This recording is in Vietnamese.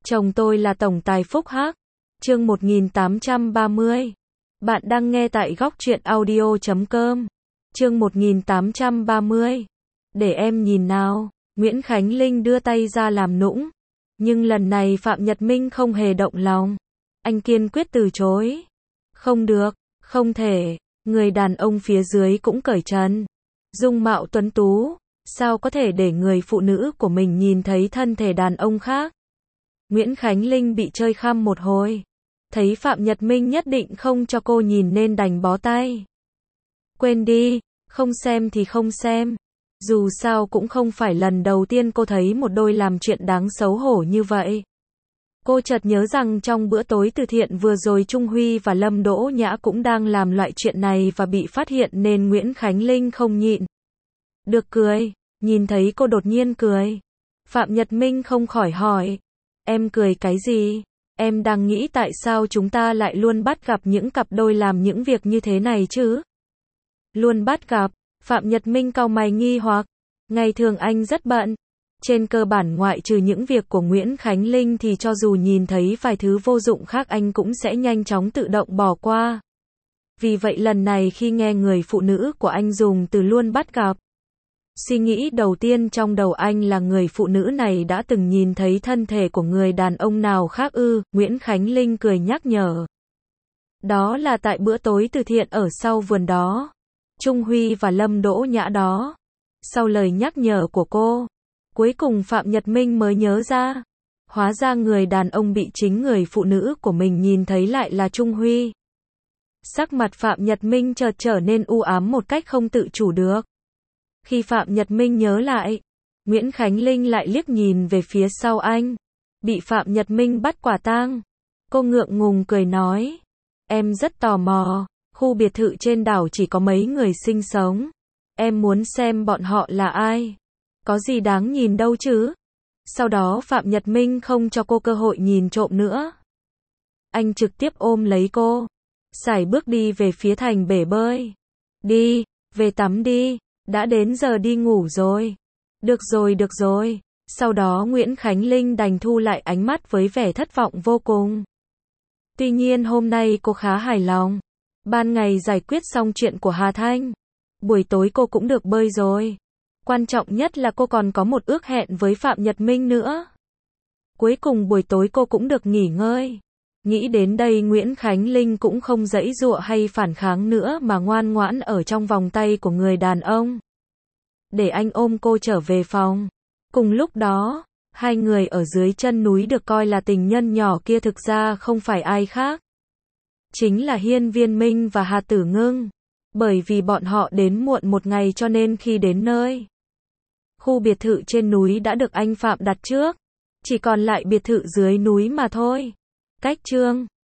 Chồng tôi là tổng tài Phúc Hắc. Chương 1830. Bạn đang nghe tại góc truyện audio.com. Chương 1830. Để em nhìn nào. Nguyễn Khánh Linh đưa tay ra làm nũng. Nhưng lần này Phạm Nhật Minh không hề động lòng. Anh kiên quyết từ chối. Không được, không thể. Người đàn ông phía dưới cũng cởi trần. Dung mạo tuấn tú, sao có thể để người phụ nữ của mình nhìn thấy thân thể đàn ông khác. Nguyễn Khánh Linh bị chơi khăm một hồi. Thấy Phạm Nhật Minh nhất định không cho cô nhìn nên đành bó tay. Quên đi, không xem thì không xem. Dù sao cũng không phải lần đầu tiên cô thấy một đôi làm chuyện đáng xấu hổ như vậy. Cô chợt nhớ rằng trong bữa tối từ thiện vừa rồi Trung Huy và Lâm Đỗ Nhã cũng đang làm loại chuyện này và bị phát hiện nên Nguyễn Khánh Linh không nhịn được cười. Nhìn thấy cô đột nhiên cười, Phạm Nhật Minh không khỏi hỏi. Em cười cái gì? Em đang nghĩ tại sao chúng ta lại luôn bắt gặp những cặp đôi làm những việc như thế này chứ? Luôn bắt gặp? Phạm Nhật Minh cau mày nghi hoặc. Ngày thường anh rất bận. Trên cơ bản ngoại trừ những việc của Nguyễn Khánh Linh thì cho dù nhìn thấy vài thứ vô dụng khác anh cũng sẽ nhanh chóng tự động bỏ qua. Vì vậy lần này khi nghe người phụ nữ của anh dùng từ luôn bắt gặp, suy nghĩ đầu tiên trong đầu anh là người phụ nữ này đã từng nhìn thấy thân thể của người đàn ông nào khác ư? Nguyễn Khánh Linh cười nhắc nhở. Đó là tại bữa tối từ thiện ở sau vườn đó. Trung Huy và Lâm Đỗ Nhã đó. Sau lời nhắc nhở của cô, cuối cùng Phạm Nhật Minh mới nhớ ra. Hóa ra người đàn ông bị chính người phụ nữ của mình nhìn thấy lại là Trung Huy. Sắc mặt Phạm Nhật Minh chợt trở nên u ám một cách không tự chủ được. Khi Phạm Nhật Minh nhớ lại, Nguyễn Khánh Linh lại liếc nhìn về phía sau anh. Bị Phạm Nhật Minh bắt quả tang. Cô ngượng ngùng cười nói. Em rất tò mò, khu biệt thự trên đảo chỉ có mấy người sinh sống. Em muốn xem bọn họ là ai. Có gì đáng nhìn đâu chứ. Sau đó Phạm Nhật Minh không cho cô cơ hội nhìn trộm nữa. Anh trực tiếp ôm lấy cô, sải bước đi về phía thành bể bơi. Đi, về tắm đi. Đã đến giờ đi ngủ rồi. Được rồi, được rồi. Sau đó Nguyễn Khánh Linh đành thu lại ánh mắt với vẻ thất vọng vô cùng. Tuy nhiên hôm nay cô khá hài lòng. Ban ngày giải quyết xong chuyện của Hà Thanh. Buổi tối cô cũng được bơi rồi. Quan trọng nhất là cô còn có một ước hẹn với Phạm Nhật Minh nữa. Cuối cùng buổi tối cô cũng được nghỉ ngơi. Nghĩ đến đây Nguyễn Khánh Linh cũng không giãy giụa hay phản kháng nữa mà ngoan ngoãn ở trong vòng tay của người đàn ông. Để anh ôm cô trở về phòng. Cùng lúc đó, hai người ở dưới chân núi được coi là tình nhân nhỏ kia thực ra không phải ai khác. Chính là Hiên Viên Minh và Hà Tử Ngưng. Bởi vì bọn họ đến muộn một ngày cho nên khi đến nơi, khu biệt thự trên núi đã được anh Phạm đặt trước. Chỉ còn lại biệt thự dưới núi mà thôi. Cách chương